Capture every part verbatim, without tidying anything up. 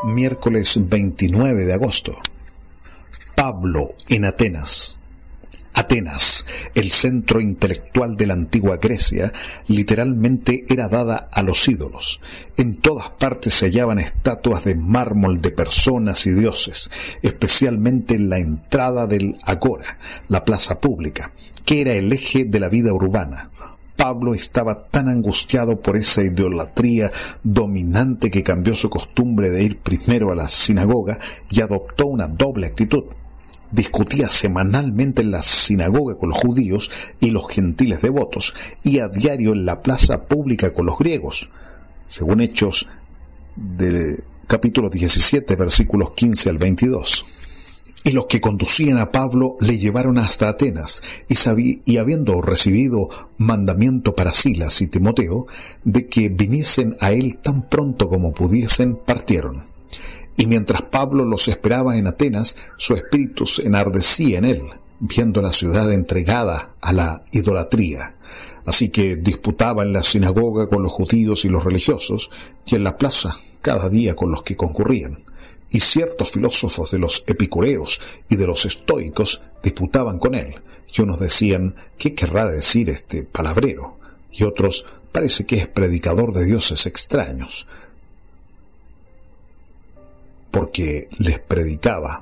Miércoles veintinueve de agosto. Pablo en Atenas. Atenas, el centro intelectual de la antigua Grecia, literalmente era dada a los ídolos. En todas partes se hallaban estatuas de mármol de personas y dioses, especialmente en la entrada del Agora, la plaza pública, que era el eje de la vida urbana. Pablo estaba tan angustiado por esa idolatría dominante que cambió su costumbre de ir primero a la sinagoga y adoptó una doble actitud. Discutía semanalmente en la sinagoga con los judíos y los gentiles devotos, y a diario en la plaza pública con los griegos, según Hechos del capítulo diecisiete, versículos quince al veintidós. Y los que conducían a Pablo le llevaron hasta Atenas, y, sabí, y habiendo recibido mandamiento para Silas y Timoteo, de que viniesen a él tan pronto como pudiesen, partieron. Y mientras Pablo los esperaba en Atenas, su espíritu se enardecía en él, viendo la ciudad entregada a la idolatría. Así que disputaba en la sinagoga con los judíos y los religiosos, y en la plaza cada día con los que concurrían. Y ciertos filósofos de los epicureos y de los estoicos disputaban con él, y unos decían, ¿qué querrá decir este palabrero? Y otros, parece que es predicador de dioses extraños, porque les predicaba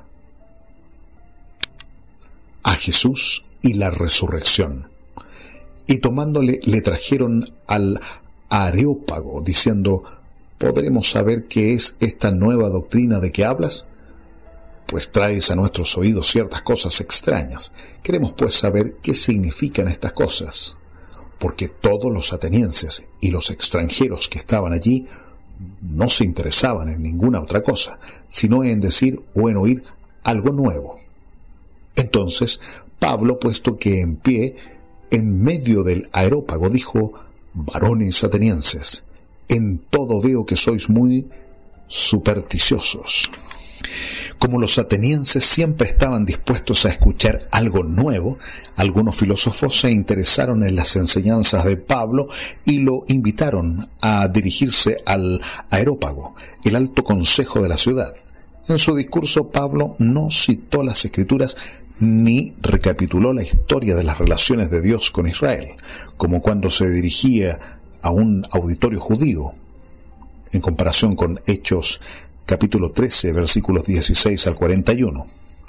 a Jesús y la resurrección. Y tomándole le trajeron al Areópago, diciendo, ¿podremos saber qué es esta nueva doctrina de que hablas? Pues traes a nuestros oídos ciertas cosas extrañas. Queremos pues saber qué significan estas cosas, porque todos los atenienses y los extranjeros que estaban allí no se interesaban en ninguna otra cosa, sino en decir o en oír algo nuevo. Entonces Pablo, puesto que en pie, en medio del Areópago, dijo, varones atenienses, en todo veo que sois muy supersticiosos. Como los atenienses siempre estaban dispuestos a escuchar algo nuevo, algunos filósofos se interesaron en las enseñanzas de Pablo y lo invitaron a dirigirse al Areópago, el alto consejo de la ciudad. En su discurso, Pablo no citó las Escrituras ni recapituló la historia de las relaciones de Dios con Israel, como cuando se dirigía a un auditorio judío, en comparación con Hechos capítulo trece, versículos dieciséis al cuarenta y uno.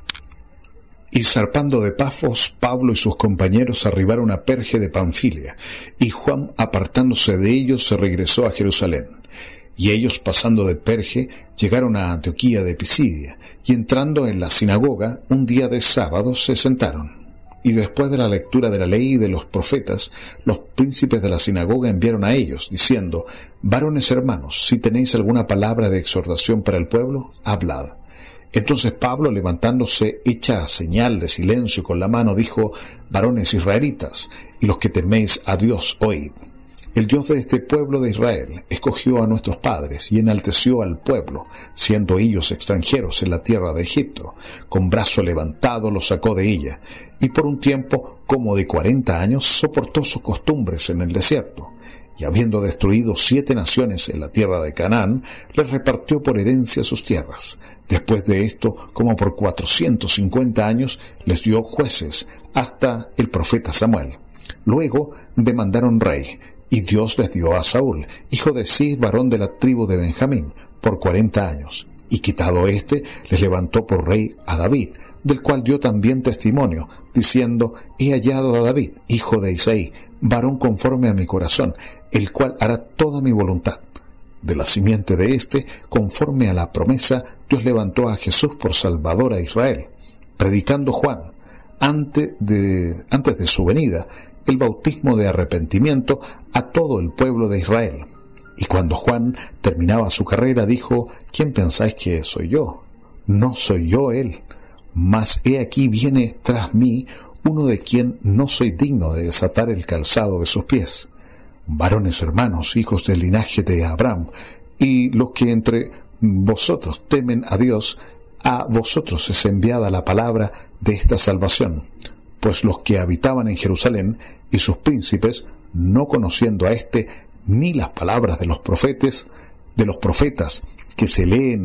Y zarpando de Pafos, Pablo y sus compañeros arribaron a Perge de Panfilia, y Juan, apartándose de ellos, se regresó a Jerusalén. Y ellos, pasando de Perge, llegaron a Antioquía de Pisidia, y entrando en la sinagoga, un día de sábado, se sentaron. Y después de la lectura de la ley y de los profetas, los príncipes de la sinagoga enviaron a ellos, diciendo, varones hermanos, si tenéis alguna palabra de exhortación para el pueblo, hablad. Entonces Pablo, levantándose, hecha señal de silencio con la mano, dijo, varones israelitas, y los que teméis a Dios, oíd. El Dios de este pueblo de Israel escogió a nuestros padres y enalteció al pueblo, siendo ellos extranjeros en la tierra de Egipto. Con brazo levantado los sacó de ella, y por un tiempo, como de cuarenta años, soportó sus costumbres en el desierto. Y habiendo destruido siete naciones en la tierra de Canaán, les repartió por herencia sus tierras. Después de esto, como por cuatrocientos cincuenta años, les dio jueces, hasta el profeta Samuel. Luego demandaron rey, y Dios les dio a Saúl, hijo de Cis, varón de la tribu de Benjamín, por cuarenta años. Y quitado éste, les levantó por rey a David, del cual dio también testimonio, diciendo, he hallado a David, hijo de Isaí, varón conforme a mi corazón, el cual hará toda mi voluntad. De la simiente de éste, conforme a la promesa, Dios levantó a Jesús por Salvador a Israel, predicando Juan, antes de, antes de su venida, el bautismo de arrepentimiento a todo el pueblo de Israel. Y cuando Juan terminaba su carrera, dijo, ¿quién pensáis que soy yo? No soy yo él, mas he aquí viene tras mí uno de quien no soy digno de desatar el calzado de sus pies. Varones hermanos, hijos del linaje de Abraham, y los que entre vosotros temen a Dios, a vosotros es enviada la palabra de esta salvación. Pues los que habitaban en Jerusalén y sus príncipes, no conociendo a éste ni las palabras de los profetas, de los profetas que se leen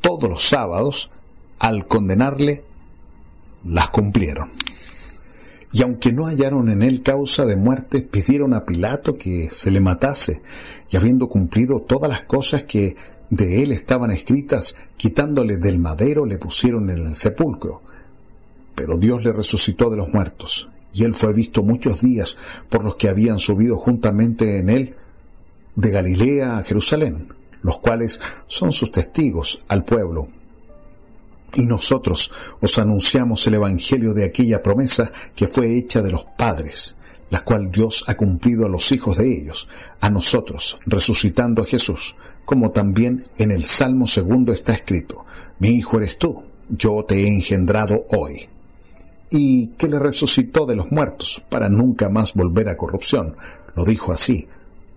todos los sábados, al condenarle, las cumplieron. Y aunque no hallaron en él causa de muerte, pidieron a Pilato que se le matase, y habiendo cumplido todas las cosas que de él estaban escritas, quitándole del madero, le pusieron en el sepulcro. Pero Dios le resucitó de los muertos, y él fue visto muchos días por los que habían subido juntamente en él de Galilea a Jerusalén, los cuales son sus testigos al pueblo. Y nosotros os anunciamos el evangelio de aquella promesa que fue hecha de los padres, la cual Dios ha cumplido a los hijos de ellos, a nosotros, resucitando a Jesús, como también en el Salmo segundo está escrito: mi hijo eres tú, yo te he engendrado hoy. Y que le resucitó de los muertos, para nunca más volver a corrupción. Lo dijo así: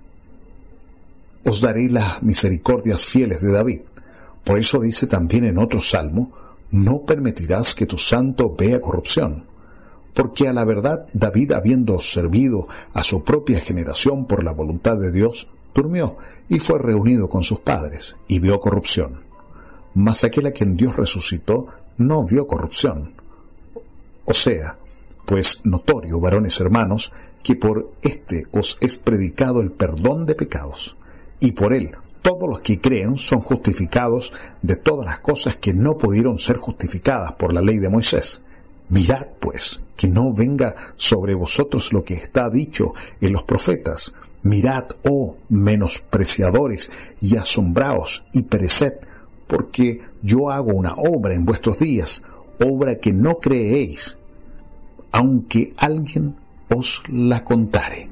os daré las misericordias fieles de David. Por eso dice también en otro salmo: no permitirás que tu santo vea corrupción. Porque a la verdad David, habiendo servido a su propia generación por la voluntad de Dios, durmió y fue reunido con sus padres, y vio corrupción. Mas aquel a quien Dios resucitó no vio corrupción. O sea, pues notorio, varones hermanos, que por éste os es predicado el perdón de pecados, y por él todos los que creen son justificados de todas las cosas que no pudieron ser justificadas por la ley de Moisés. Mirad, pues, que no venga sobre vosotros lo que está dicho en los profetas. Mirad, oh menospreciadores, y asombraos, y pereced, porque yo hago una obra en vuestros días, obra que no creéis, aunque alguien os la contare.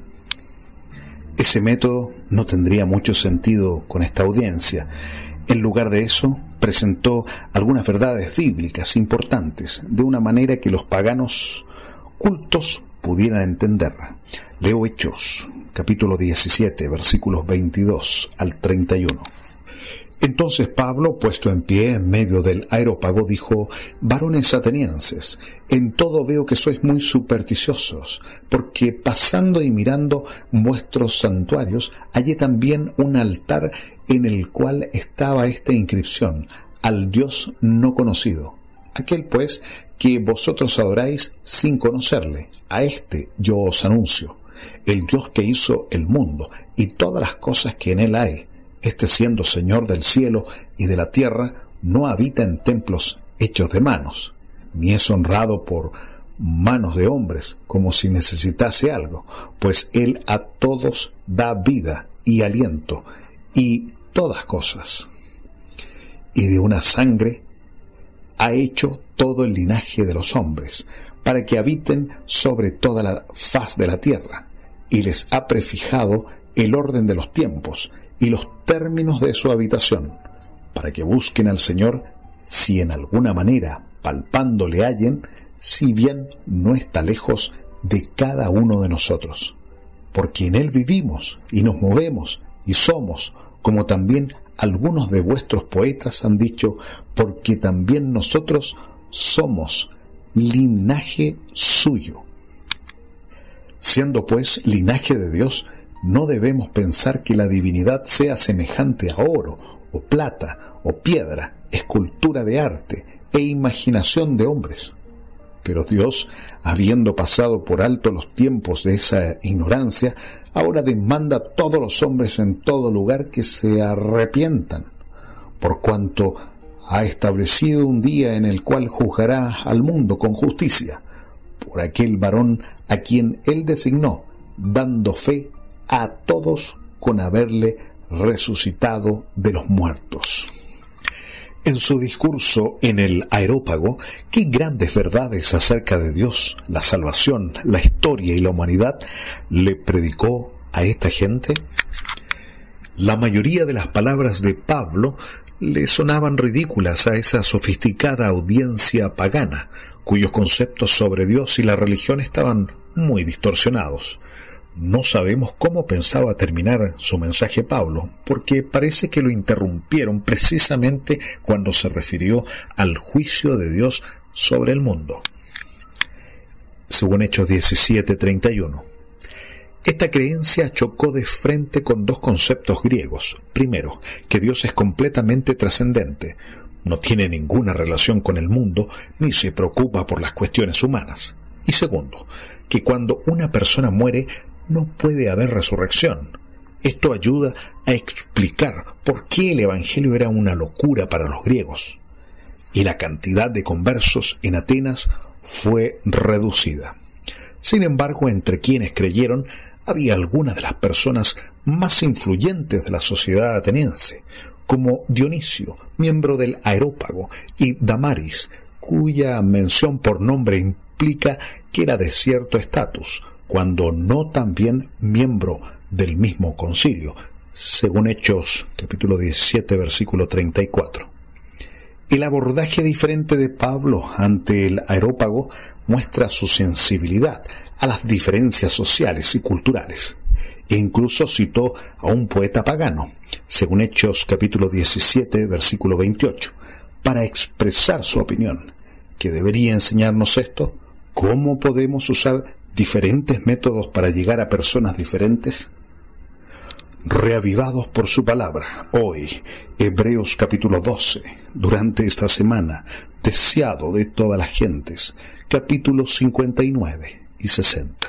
Ese método no tendría mucho sentido con esta audiencia. En lugar de eso, presentó algunas verdades bíblicas importantes, de una manera que los paganos cultos pudieran entenderla. Leo Hechos, capítulo diecisiete, versículos veintidós al treinta y uno. Entonces Pablo, puesto en pie en medio del areópago, dijo: varones atenienses, en todo veo que sois muy supersticiosos, porque pasando y mirando vuestros santuarios, hallé también un altar en el cual estaba esta inscripción: al Dios no conocido. Aquel pues que vosotros adoráis sin conocerle, a este yo os anuncio, el Dios que hizo el mundo y todas las cosas que en él hay. Este, siendo Señor del cielo y de la tierra, no habita en templos hechos de manos, ni es honrado por manos de hombres, como si necesitase algo, pues Él a todos da vida y aliento, y todas cosas. Y de una sangre ha hecho todo el linaje de los hombres, para que habiten sobre toda la faz de la tierra, y les ha prefijado el orden de los tiempos, y los términos de su habitación, para que busquen al Señor, si en alguna manera palpando le hallen, si bien no está lejos de cada uno de nosotros. Porque en Él vivimos, y nos movemos, y somos, como también algunos de vuestros poetas han dicho, porque también nosotros somos linaje suyo. Siendo pues linaje de Dios, no debemos pensar que la divinidad sea semejante a oro, o plata, o piedra, escultura de arte e imaginación de hombres. Pero Dios, habiendo pasado por alto los tiempos de esa ignorancia, ahora demanda a todos los hombres en todo lugar que se arrepientan, por cuanto ha establecido un día en el cual juzgará al mundo con justicia, por aquel varón a quien Él designó, dando fe a todos con haberle resucitado de los muertos. En su discurso en el Areópago, qué grandes verdades acerca de Dios, la salvación, la historia y la humanidad le predicó a esta gente. La mayoría de las palabras de Pablo le sonaban ridículas a esa sofisticada audiencia pagana, cuyos conceptos sobre Dios y la religión estaban muy distorsionados. No sabemos cómo pensaba terminar su mensaje Pablo, porque parece que lo interrumpieron precisamente cuando se refirió al juicio de Dios sobre el mundo. Según Hechos diecisiete, treinta y uno. Esta creencia chocó de frente con dos conceptos griegos. Primero, que Dios es completamente trascendente. no tiene ninguna relación con el mundo ni se preocupa por las cuestiones humanas. Y segundo, que cuando una persona muere no puede haber resurrección. Esto ayuda a explicar por qué el Evangelio era una locura para los griegos, y la cantidad de conversos en Atenas fue reducida. Sin embargo, entre quienes creyeron había algunas de las personas más influyentes de la sociedad ateniense, como Dionisio, miembro del Areópago, y Damaris, cuya mención por nombre implica que era de cierto estatus, cuando no también miembro del mismo concilio, según Hechos capítulo diecisiete, versículo treinta y cuatro. El abordaje diferente de Pablo ante el Areópago muestra su sensibilidad a las diferencias sociales y culturales, e incluso citó a un poeta pagano, según Hechos capítulo diecisiete, versículo veintiocho, para expresar su opinión. ¿Qué debería enseñarnos esto? ¿Cómo podemos usar diferentes métodos para llegar a personas diferentes? Reavivados por su palabra, hoy, Hebreos capítulo doce, durante esta semana, deseado de todas las gentes, capítulos cincuenta y nueve y sesenta.